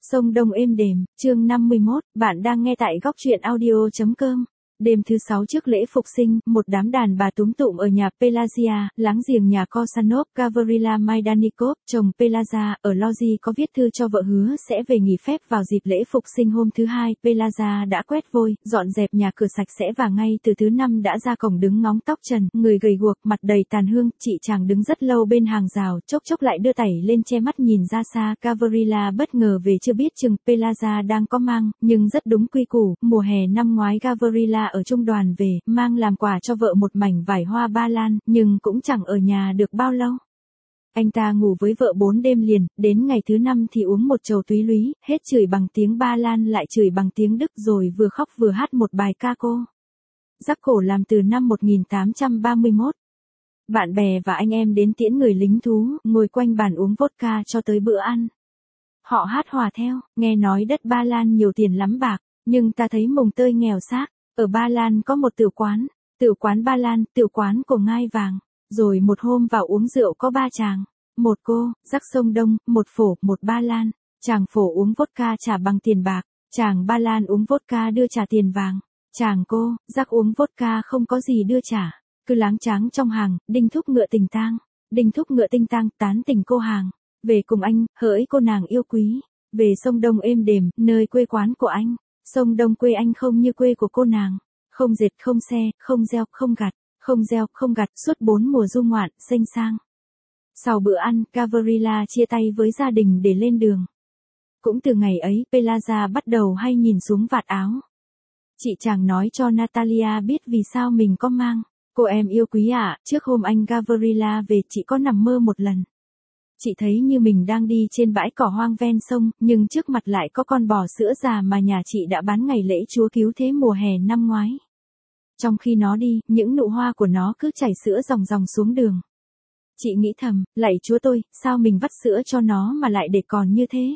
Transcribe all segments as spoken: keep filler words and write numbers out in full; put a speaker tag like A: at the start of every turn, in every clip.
A: Sông Đông êm đềm, chương năm mươi mốt, bạn đang nghe tại góc truyện audio chấm com. Đêm thứ sáu trước lễ Phục sinh, một đám đàn bà túm tụm ở nhà Pelagea, láng giềng nhà Korsanov, Gavrila Majdanikov, chồng Pelagea, ở Logi có viết thư cho vợ hứa sẽ về nghỉ phép vào dịp lễ Phục sinh hôm thứ hai. Pelagea đã quét vôi, dọn dẹp nhà cửa sạch sẽ và ngay từ thứ năm đã ra cổng đứng ngóng tóc trần, người gầy guộc, mặt đầy tàn hương. Chị chàng đứng rất lâu bên hàng rào, chốc chốc lại đưa tẩy lên che mắt nhìn ra xa. Gavrila bất ngờ về chưa biết chừng Pelagea đang có mang, nhưng rất đúng quy củ, mùa hè năm ngoái Gavrila ở trung đoàn về, mang làm quà cho vợ một mảnh vải hoa ba lan, nhưng cũng chẳng ở nhà được bao lâu. Anh ta ngủ với vợ bốn đêm liền, đến ngày thứ năm thì uống một chầu túy lúy, hết chửi bằng tiếng Ba Lan lại chửi bằng tiếng Đức rồi vừa khóc vừa hát một bài ca cô. Giắc cổ làm từ năm một nghìn tám trăm ba mươi mốt. Bạn bè và anh em đến tiễn người lính thú, ngồi quanh bàn uống vodka cho tới bữa ăn. Họ hát hòa theo, nghe nói đất Ba Lan nhiều tiền lắm bạc, nhưng ta thấy mồng tơi nghèo xác. Ở Ba Lan có một tiểu quán, tiểu quán Ba Lan, tiểu quán của ngai vàng. Rồi một hôm vào uống rượu có ba chàng, một cô, rắc sông Đông, một phổ, một Ba Lan. Chàng phổ uống vodka trả bằng tiền bạc, chàng Ba Lan uống vodka đưa trả tiền vàng. Chàng cô, rắc uống vodka không có gì đưa trả, cứ láng tráng trong hàng, đinh thúc ngựa tình tang, đinh thúc ngựa tinh tang, tán tình cô hàng. Về cùng anh, hỡi cô nàng yêu quý, về sông Đông êm đềm, nơi quê quán của anh. Sông Đông quê anh không như quê của cô nàng, không dệt không xe, không gieo, không gặt, không gieo, không gặt, suốt bốn mùa du ngoạn, xênh sang. Sau bữa ăn, Gavrila chia tay với gia đình để lên đường. Cũng từ ngày ấy, Pelagea bắt đầu hay nhìn xuống vạt áo. Chị chàng nói cho Natalia biết vì sao mình có mang. Cô em yêu quý ạ, trước hôm anh Gavrila về chị có nằm mơ một lần. Chị thấy như mình đang đi trên bãi cỏ hoang ven sông, nhưng trước mặt lại có con bò sữa già mà nhà chị đã bán ngày lễ Chúa Cứu Thế mùa hè năm ngoái. Trong khi nó đi, những nụ hoa của nó cứ chảy sữa ròng ròng xuống đường. Chị nghĩ thầm, lạy Chúa tôi, sao mình vắt sữa cho nó mà lại để còn như thế?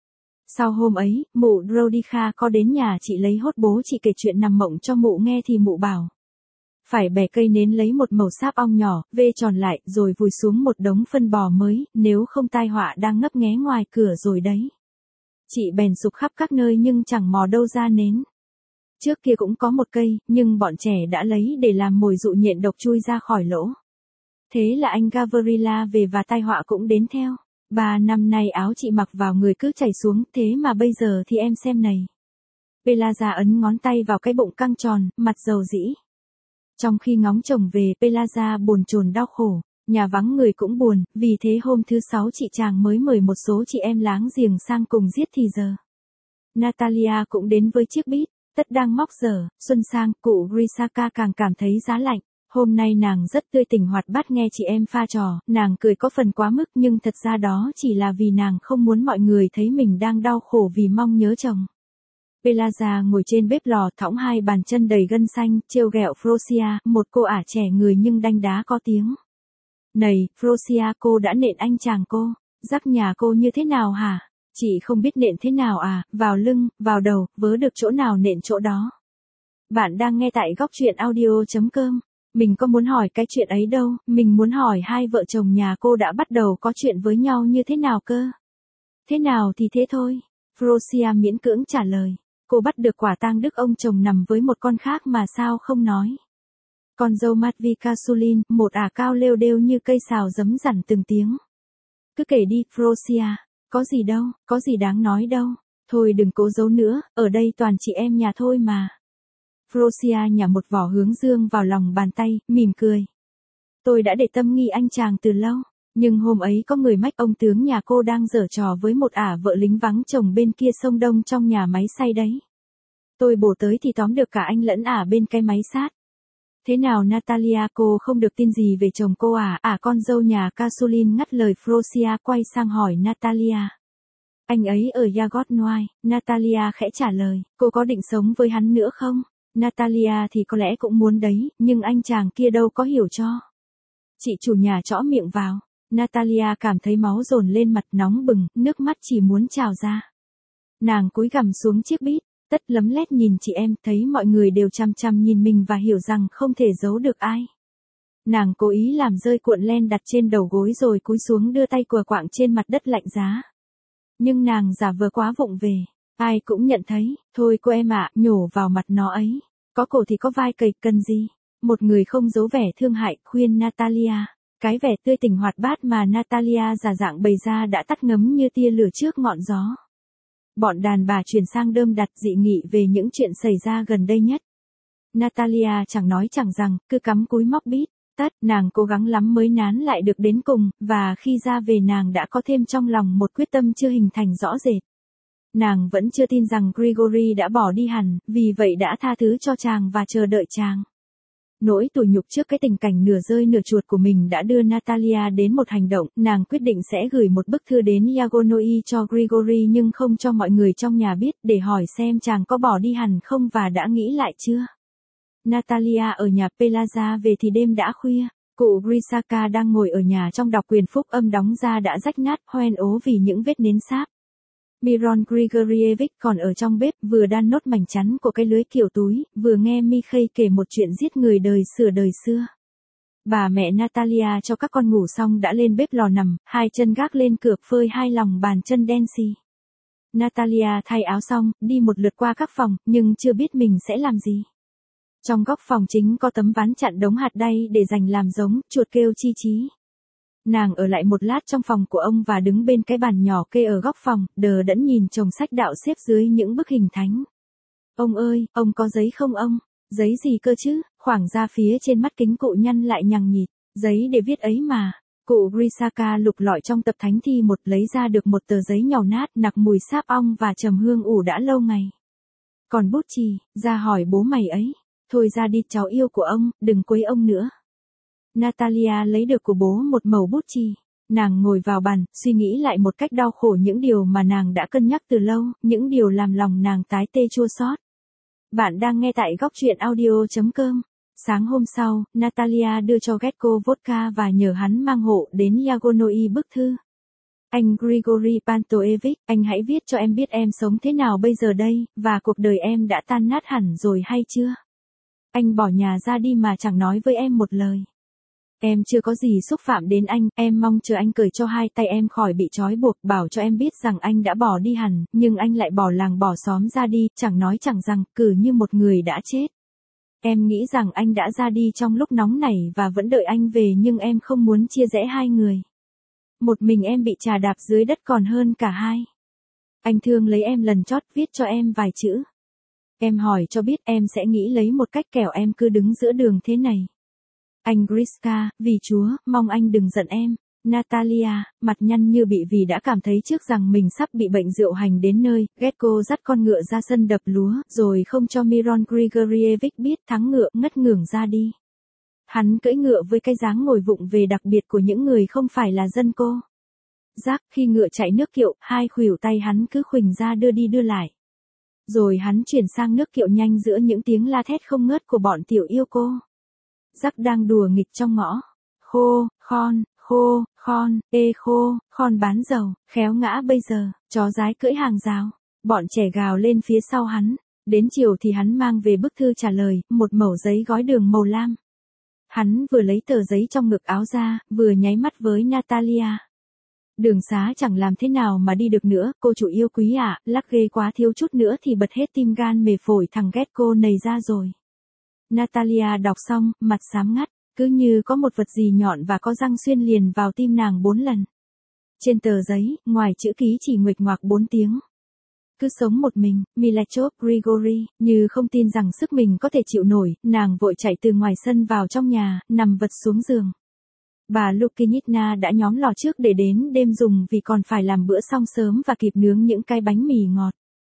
A: Sau hôm ấy, mụ Rodica có đến nhà chị lấy hốt bố chị kể chuyện nằm mộng cho mụ nghe thì mụ bảo. Phải bẻ cây nến lấy một mẩu sáp ong nhỏ, vê tròn lại, rồi vùi xuống một đống phân bò mới, nếu không tai họa đang ngấp nghé ngoài cửa rồi đấy. Chị bèn sục khắp các nơi nhưng chẳng mò đâu ra nến. Trước kia cũng có một cây, nhưng bọn trẻ đã lấy để làm mồi dụ nhện độc chui ra khỏi lỗ. Thế là anh Gavrila về và tai họa cũng đến theo. Ba năm nay áo chị mặc vào người cứ chảy xuống, thế mà bây giờ thì em xem này. Pelagea ấn ngón tay vào cái bụng căng tròn, mặt dầu dĩ. Trong khi ngóng chồng về, Pelagea bồn chồn đau khổ, nhà vắng người cũng buồn, vì thế hôm thứ sáu chị chàng mới mời một số chị em láng giềng sang cùng giết thì giờ. Natalia cũng đến với chiếc bít, tất đang móc dở, xuân sang, cụ Grisaka càng cảm thấy giá lạnh. Hôm nay nàng rất tươi tỉnh hoạt bát nghe chị em pha trò, nàng cười có phần quá mức nhưng thật ra đó chỉ là vì nàng không muốn mọi người thấy mình đang đau khổ vì mong nhớ chồng. Pelagea ngồi trên bếp lò thõng hai bàn chân đầy gân xanh, trêu ghẹo Frosia, một cô ả trẻ người nhưng đanh đá có tiếng. Này, Frosia, cô đã nện anh chàng cô, rắc nhà cô như thế nào hả? Chị không biết nện thế nào à, vào lưng, vào đầu, vớ được chỗ nào nện chỗ đó. Bạn đang nghe tại góc truyện audio chấm com. Mình có muốn hỏi cái chuyện ấy đâu, mình muốn hỏi hai vợ chồng nhà cô đã bắt đầu có chuyện với nhau như thế nào cơ? Thế nào thì thế thôi. Frosia miễn cưỡng trả lời. Cô bắt được quả tang đức ông chồng nằm với một con khác mà sao không nói. Con dâu Matvika Sulin, một ả cao lêu đêu như cây xào giấm dằn từng tiếng. Cứ kể đi, Frosia, có gì đâu, có gì đáng nói đâu. Thôi đừng cố giấu nữa, ở đây toàn chị em nhà thôi mà. Frosia nhả một vỏ hướng dương vào lòng bàn tay, mỉm cười. Tôi đã để tâm nghi anh chàng từ lâu, nhưng hôm ấy có người mách ông tướng nhà cô đang giở trò với một ả vợ lính vắng chồng bên kia sông Đông trong nhà máy xay đấy. Tôi bổ tới thì tóm được cả anh lẫn ả bên cái máy sát. Thế nào Natalia, cô không được tin gì về chồng cô à? Ả con dâu nhà Kasulin ngắt lời Frosia, quay sang hỏi Natalia. Anh ấy ở Yagodnoy, Natalia khẽ trả lời, cô có định sống với hắn nữa không? Natalia thì có lẽ cũng muốn đấy, nhưng anh chàng kia đâu có hiểu cho. Chị chủ nhà chõ miệng vào. Natalia cảm thấy máu dồn lên mặt, nóng bừng, nước mắt chỉ muốn trào ra. Nàng cúi gằm xuống chiếc bít, tất lấm lét nhìn chị em, thấy mọi người đều chăm chăm nhìn mình và hiểu rằng không thể giấu được ai. Nàng cố ý làm rơi cuộn len đặt trên đầu gối rồi cúi xuống đưa tay quờ quạng trên mặt đất lạnh giá. Nhưng nàng giả vờ quá vụng về. Ai cũng nhận thấy, thôi cô em ạ, nhổ vào mặt nó ấy. Có cổ thì có vai cầy, cần gì? Một người không giấu vẻ thương hại, khuyên Natalia. Cái vẻ tươi tỉnh hoạt bát mà Natalia giả dạng bày ra đã tắt ngấm như tia lửa trước ngọn gió. Bọn đàn bà chuyển sang đơm đặt dị nghị về những chuyện xảy ra gần đây nhất. Natalia chẳng nói chẳng rằng, cứ cắm cúi móc bít. Tất, nàng cố gắng lắm mới nán lại được đến cùng, và khi ra về nàng đã có thêm trong lòng một quyết tâm chưa hình thành rõ rệt. Nàng vẫn chưa tin rằng Grigory đã bỏ đi hẳn, vì vậy đã tha thứ cho chàng và chờ đợi chàng. Nỗi tủi nhục trước cái tình cảnh nửa rơi nửa chuột của mình đã đưa Natalia đến một hành động, nàng quyết định sẽ gửi một bức thư đến Yagonoi cho Grigory nhưng không cho mọi người trong nhà biết, để hỏi xem chàng có bỏ đi hẳn không và đã nghĩ lại chưa. Natalia ở nhà Pelagia về thì đêm đã khuya, cụ Grisaka đang ngồi ở nhà trong đọc quyền phúc âm đóng ra đã rách nát, hoen ố vì những vết nến sáp. Miron Grigorievich còn ở trong bếp, vừa đan nốt mảnh chắn của cái lưới kiểu túi, vừa nghe Mikhail kể một chuyện giết người đời sửa đời xưa. Bà mẹ Natalia cho các con ngủ xong đã lên bếp lò nằm, hai chân gác lên cửa phơi hai lòng bàn chân đen xì. Natalia thay áo xong, đi một lượt qua các phòng, nhưng chưa biết mình sẽ làm gì. Trong góc phòng chính có tấm ván chặn đống hạt đay để dành làm giống, chuột kêu chi chí. Nàng ở lại một lát trong phòng của ông và đứng bên cái bàn nhỏ kê ở góc phòng, đờ đẫn nhìn chồng sách đạo xếp dưới những bức hình thánh. Ông ơi, ông có giấy không ông? Giấy gì cơ chứ? Khoảng ra phía trên mắt kính cụ nhăn lại nhằng nhịt. Giấy để viết ấy mà. Cụ Grisaka lục lọi trong tập thánh thi một, lấy ra được một tờ giấy nhàu nát, nặc mùi sáp ong và trầm hương ủ đã lâu ngày. Còn bút chì, ra hỏi bố mày ấy. Thôi ra đi cháu yêu của ông, đừng quấy ông nữa. Natalia lấy được của bố một mẩu bút chì. Nàng ngồi vào bàn, suy nghĩ lại một cách đau khổ những điều mà nàng đã cân nhắc từ lâu, những điều làm lòng nàng tái tê chua xót. Bạn đang nghe tại góc truyện audio chấm com. Sáng hôm sau, Natalia đưa cho Getko vodka và nhờ hắn mang hộ đến Yagonoi bức thư. Anh Grigory Pantoevich, anh hãy viết cho em biết em sống thế nào bây giờ đây, và cuộc đời em đã tan nát hẳn rồi hay chưa? Anh bỏ nhà ra đi mà chẳng nói với em một lời. Em chưa có gì xúc phạm đến anh, em mong chờ anh cởi cho hai tay em khỏi bị trói buộc, bảo cho em biết rằng anh đã bỏ đi hẳn, nhưng anh lại bỏ làng bỏ xóm ra đi, chẳng nói chẳng rằng, cử như một người đã chết. Em nghĩ rằng anh đã ra đi trong lúc nóng nảy và vẫn đợi anh về nhưng em không muốn chia rẽ hai người. Một mình em bị chà đạp dưới đất còn hơn cả hai. Anh thương lấy em lần chót viết cho em vài chữ. Em hỏi cho biết em sẽ nghĩ lấy một cách kẻo em cứ đứng giữa đường thế này. Anh Griska, vì Chúa, mong anh đừng giận em. Natalia, mặt nhăn như bị vì đã cảm thấy trước rằng mình sắp bị bệnh rượu hành đến nơi, Getko dắt con ngựa ra sân đập lúa, rồi không cho Miron Grigorievich biết thắng ngựa, ngất ngưởng ra đi. Hắn cưỡi ngựa với cái dáng ngồi vụng về đặc biệt của những người không phải là dân cô. Giác, khi ngựa chạy nước kiệu, hai khuỷu tay hắn cứ khuỳnh ra đưa đi đưa lại. Rồi hắn chuyển sang nước kiệu nhanh giữa những tiếng la thét không ngớt của bọn tiểu yêu cô. Giác đang đùa nghịch trong ngõ. Khô, khon, khô, khon, ê khô, khon bán dầu, khéo ngã bây giờ, chó dái cưỡi hàng rào. Bọn trẻ gào lên phía sau hắn. Đến chiều thì hắn mang về bức thư trả lời, một mẩu giấy gói đường màu lam. Hắn vừa lấy tờ giấy trong ngực áo ra, vừa nháy mắt với Natalia. Đường xá chẳng làm thế nào mà đi được nữa, cô chủ yêu quý ạ, à, lắc ghê quá thiếu chút nữa thì bật hết tim gan mề phổi thằng Getko này ra rồi. Natalia đọc xong, mặt xám ngắt, cứ như có một vật gì nhọn và có răng xuyên liền vào tim nàng bốn lần. Trên tờ giấy, ngoài chữ ký chỉ nguệch ngoạc bốn tiếng. Cứ sống một mình, Milachov Grigory, như không tin rằng sức mình có thể chịu nổi, nàng vội chạy từ ngoài sân vào trong nhà, nằm vật xuống giường. Bà Lukinitna đã nhóm lò trước để đến đêm dùng vì còn phải làm bữa xong sớm và kịp nướng những cái bánh mì ngọt.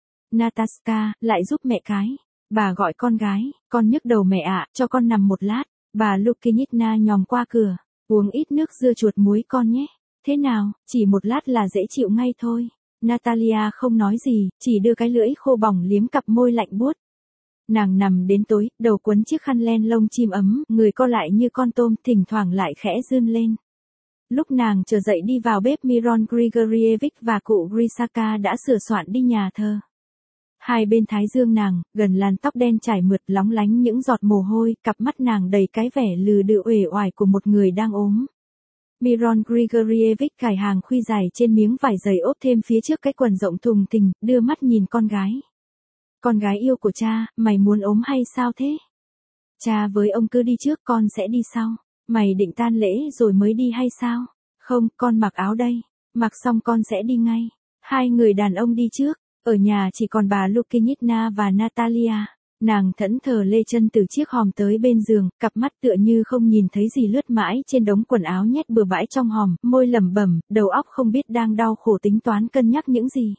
A: Nataska, lại giúp mẹ cái. Bà gọi con gái, con nhức đầu mẹ ạ, cho con nằm một lát. Bà Lukinitna nhòm qua cửa, uống ít nước dưa chuột muối con nhé. Thế nào, chỉ một lát là dễ chịu ngay thôi. Natalia không nói gì, chỉ đưa cái lưỡi khô bỏng liếm cặp môi lạnh buốt. Nàng nằm đến tối, đầu quấn chiếc khăn len lông chim ấm, người co lại như con tôm, thỉnh thoảng lại khẽ rươn lên. Lúc nàng trở dậy đi vào bếp, Miron Grigorievich và cụ Grisaka đã sửa soạn đi nhà thờ. Hai bên thái dương nàng, gần làn tóc đen trải mượt lóng lánh những giọt mồ hôi, cặp mắt nàng đầy cái vẻ lừ đừ uể oải của một người đang ốm. Miron Grigorievich cài hàng khuy dài trên miếng vải dày ốp thêm phía trước cái quần rộng thùng thình, đưa mắt nhìn con gái. Con gái yêu của cha, mày muốn ốm hay sao thế? Cha với ông cứ đi trước, con sẽ đi sau. Mày định tan lễ rồi mới đi hay sao? Không, con mặc áo đây. Mặc xong con sẽ đi ngay. Hai người đàn ông đi trước. Ở nhà chỉ còn bà Lukinitna và Natalia. Nàng thẫn thờ lê chân từ chiếc hòm tới bên giường, cặp mắt tựa như không nhìn thấy gì lướt mãi trên đống quần áo nhét bừa bãi trong hòm, môi lẩm bẩm, đầu óc không biết đang đau khổ tính toán cân nhắc những gì.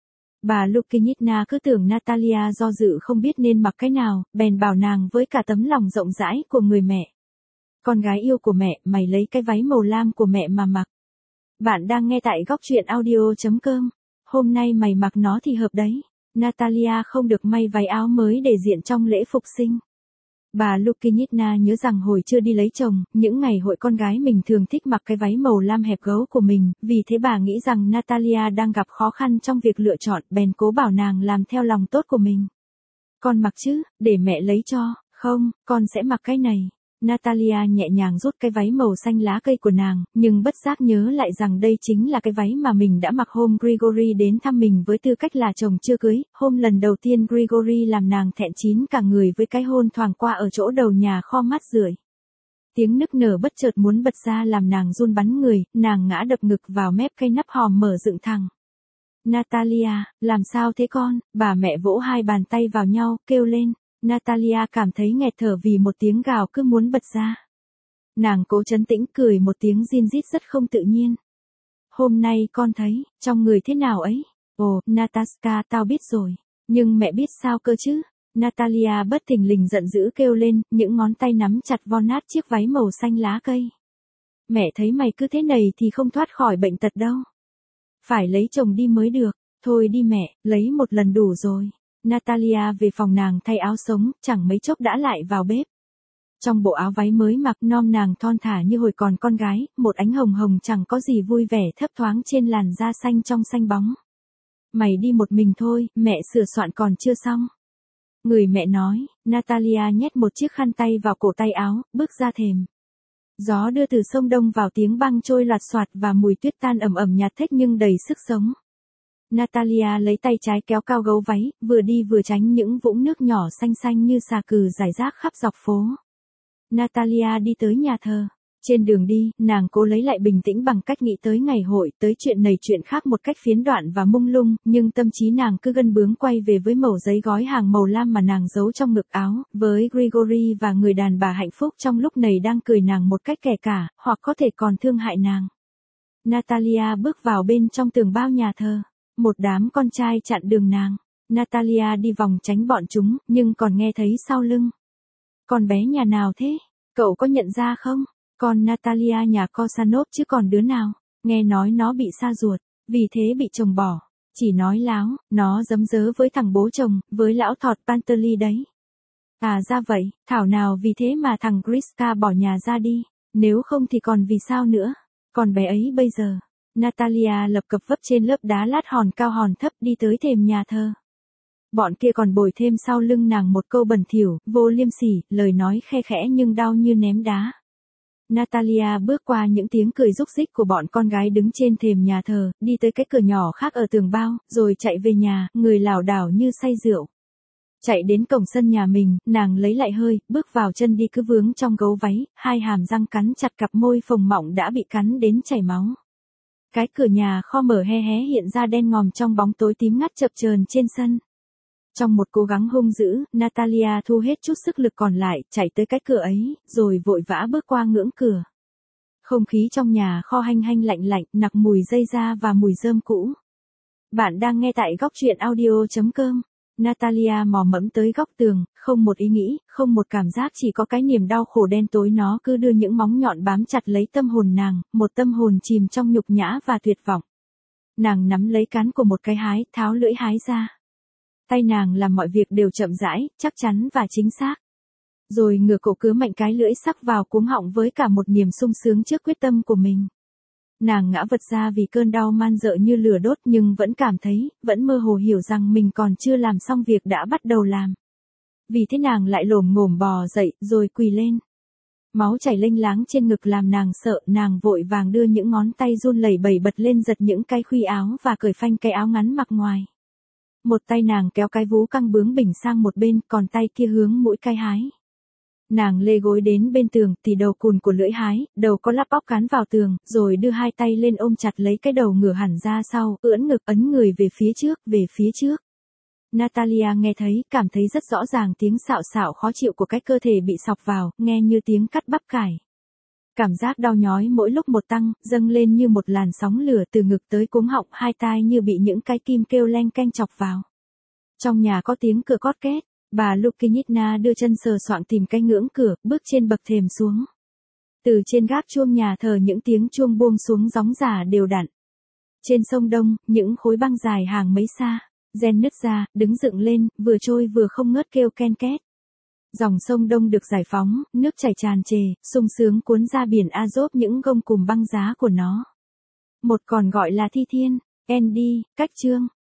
A: Bà Lukinitna cứ tưởng Natalia do dự không biết nên mặc cái nào, bèn bảo nàng với cả tấm lòng rộng rãi của người mẹ. Con gái yêu của mẹ, mày lấy cái váy màu lam của mẹ mà mặc. Bạn đang nghe tại góc truyện audio chấm com. Hôm nay mày mặc nó thì hợp đấy. Natalia không được may váy áo mới để diện trong lễ phục sinh. Bà Lukinitna nhớ rằng hồi chưa đi lấy chồng, những ngày hội con gái mình thường thích mặc cái váy màu lam hẹp gấu của mình, vì thế bà nghĩ rằng Natalia đang gặp khó khăn trong việc lựa chọn, bèn cố bảo nàng làm theo lòng tốt của mình. Con mặc chứ, để mẹ lấy cho. Không, con sẽ mặc cái này. Natalia nhẹ nhàng rút cái váy màu xanh lá cây của nàng, nhưng bất giác nhớ lại rằng đây chính là cái váy mà mình đã mặc hôm Grigory đến thăm mình với tư cách là chồng chưa cưới, hôm lần đầu tiên Grigory làm nàng thẹn chín cả người với cái hôn thoảng qua ở chỗ đầu nhà kho mát rượi. Tiếng nức nở bất chợt muốn bật ra làm nàng run bắn người, nàng ngã đập ngực vào mép cây nắp hòm mở dựng thẳng. Natalia, làm sao thế con? Bà mẹ vỗ hai bàn tay vào nhau, kêu lên. Natalia cảm thấy nghẹt thở vì một tiếng gào cứ muốn bật ra. Nàng cố trấn tĩnh cười một tiếng rin rít rất không tự nhiên. Hôm nay con thấy, trong người thế nào ấy? Ồ, Nataska, tao biết rồi. Nhưng mẹ biết sao cơ chứ? Natalia bất thình lình giận dữ kêu lên, những ngón tay nắm chặt vo nát chiếc váy màu xanh lá cây. Mẹ thấy mày cứ thế này thì không thoát khỏi bệnh tật đâu. Phải lấy chồng đi mới được. Thôi đi mẹ, lấy một lần đủ rồi. Natalia về phòng nàng thay áo sống, chẳng mấy chốc đã lại vào bếp. Trong bộ áo váy mới mặc non nàng thon thả như hồi còn con gái, một ánh hồng hồng chẳng có gì vui vẻ thấp thoáng trên làn da xanh trong xanh bóng. Mày đi một mình thôi, mẹ sửa soạn còn chưa xong. Người mẹ nói, Natalia nhét một chiếc khăn tay vào cổ tay áo, bước ra thềm. Gió đưa từ sông Đông vào tiếng băng trôi loạt xoạt và mùi tuyết tan ẩm ẩm nhạt thếch nhưng đầy sức sống. Natalia lấy tay trái kéo cao gấu váy, vừa đi vừa tránh những vũng nước nhỏ xanh xanh như xà cừ rải rác khắp dọc phố. Natalia đi tới nhà thờ. Trên đường đi, nàng cố lấy lại bình tĩnh bằng cách nghĩ tới ngày hội, tới chuyện này chuyện khác một cách phiến đoạn và mông lung, nhưng tâm trí nàng cứ gân bướng quay về với mẩu giấy gói hàng màu lam mà nàng giấu trong ngực áo, với Grigory và người đàn bà hạnh phúc trong lúc này đang cười nàng một cách kẻ cả, hoặc có thể còn thương hại nàng. Natalia bước vào bên trong tường bao nhà thờ. Một đám con trai chặn đường nàng. Natalia đi vòng tránh bọn chúng, nhưng còn nghe thấy sau lưng. Con bé nhà nào thế? Cậu có nhận ra không? Con Natalia nhà Kosanov chứ còn đứa nào. Nghe nói nó bị sa ruột, vì thế bị chồng bỏ. Chỉ nói láo, nó giấm dớ với thằng bố chồng, với lão thọt Pantely đấy. À ra vậy, thảo nào vì thế mà thằng Griska bỏ nhà ra đi. Nếu không thì còn vì sao nữa? Còn bé ấy bây giờ. Natalia lập cập vấp trên lớp đá lát hòn cao hòn thấp đi tới thềm nhà thờ. Bọn kia còn bồi thêm sau lưng nàng một câu bẩn thỉu, vô liêm sỉ, lời nói khe khẽ nhưng đau như ném đá. Natalia bước qua những tiếng cười rúc rích của bọn con gái đứng trên thềm nhà thờ, đi tới cái cửa nhỏ khác ở tường bao, rồi chạy về nhà, người lảo đảo như say rượu. Chạy đến cổng sân nhà mình, nàng lấy lại hơi, bước vào chân đi cứ vướng trong gấu váy, hai hàm răng cắn chặt cặp môi phồng mọng đã bị cắn đến chảy máu. Cái cửa nhà kho mở hé hé hiện ra đen ngòm trong bóng tối tím ngắt chập chờn trên sân. Trong một cố gắng hung dữ, Natalia thu hết chút sức lực còn lại, chạy tới cái cửa ấy, rồi vội vã bước qua ngưỡng cửa. Không khí trong nhà kho hanh hanh lạnh lạnh, nặc mùi dây da và mùi rơm cũ. Bạn đang nghe tại góc truyện audio chấm com. Natalia mò mẫm tới góc tường, không một ý nghĩ, không một cảm giác, chỉ có cái niềm đau khổ đen tối nó cứ đưa những móng nhọn bám chặt lấy tâm hồn nàng, một tâm hồn chìm trong nhục nhã và tuyệt vọng. Nàng nắm lấy cán của một cái hái, tháo lưỡi hái ra. Tay nàng làm mọi việc đều chậm rãi, chắc chắn và chính xác. Rồi ngửa cổ cứa mạnh cái lưỡi sắc vào cuống họng với cả một niềm sung sướng trước quyết tâm của mình. Nàng ngã vật ra vì cơn đau man dợ như lửa đốt nhưng vẫn cảm thấy, vẫn mơ hồ hiểu rằng mình còn chưa làm xong việc đã bắt đầu làm. Vì thế nàng lại lồm ngồm bò dậy, rồi quỳ lên. Máu chảy lênh láng trên ngực làm nàng sợ, nàng vội vàng đưa những ngón tay run lẩy bẩy bật lên giật những cái khuy áo và cởi phanh cái áo ngắn mặc ngoài. Một tay nàng kéo cái vú căng bướng bỉnh sang một bên, còn tay kia hướng mũi cái hái. Nàng lê gối đến bên tường, tì đầu cùn của lưỡi hái, đầu có lắp bóc cán vào tường, rồi đưa hai tay lên ôm chặt lấy cái đầu ngửa hẳn ra sau, ưỡn ngực ấn người về phía trước, về phía trước. Natalia nghe thấy, cảm thấy rất rõ ràng tiếng xạo xạo khó chịu của cái cơ thể bị sọc vào, nghe như tiếng cắt bắp cải. Cảm giác đau nhói mỗi lúc một tăng, dâng lên như một làn sóng lửa từ ngực tới cuống họng, hai tai như bị những cái kim kêu leng keng chọc vào. Trong nhà có tiếng cửa cót két, bà Lukinitna đưa chân sờ soạng tìm cái ngưỡng cửa, bước trên bậc thềm xuống. Từ trên gác chuông nhà thờ những tiếng chuông buông xuống gióng giả đều đặn. Trên sông Đông, những khối băng dài hàng mấy xa, gen nứt ra, đứng dựng lên, vừa trôi vừa không ngớt kêu ken két. Dòng sông Đông được giải phóng, nước chảy tràn trề, sung sướng cuốn ra biển Azov những gông cùm băng giá của nó. Một còn gọi là Thi Thiên, Andy, Cách Trương.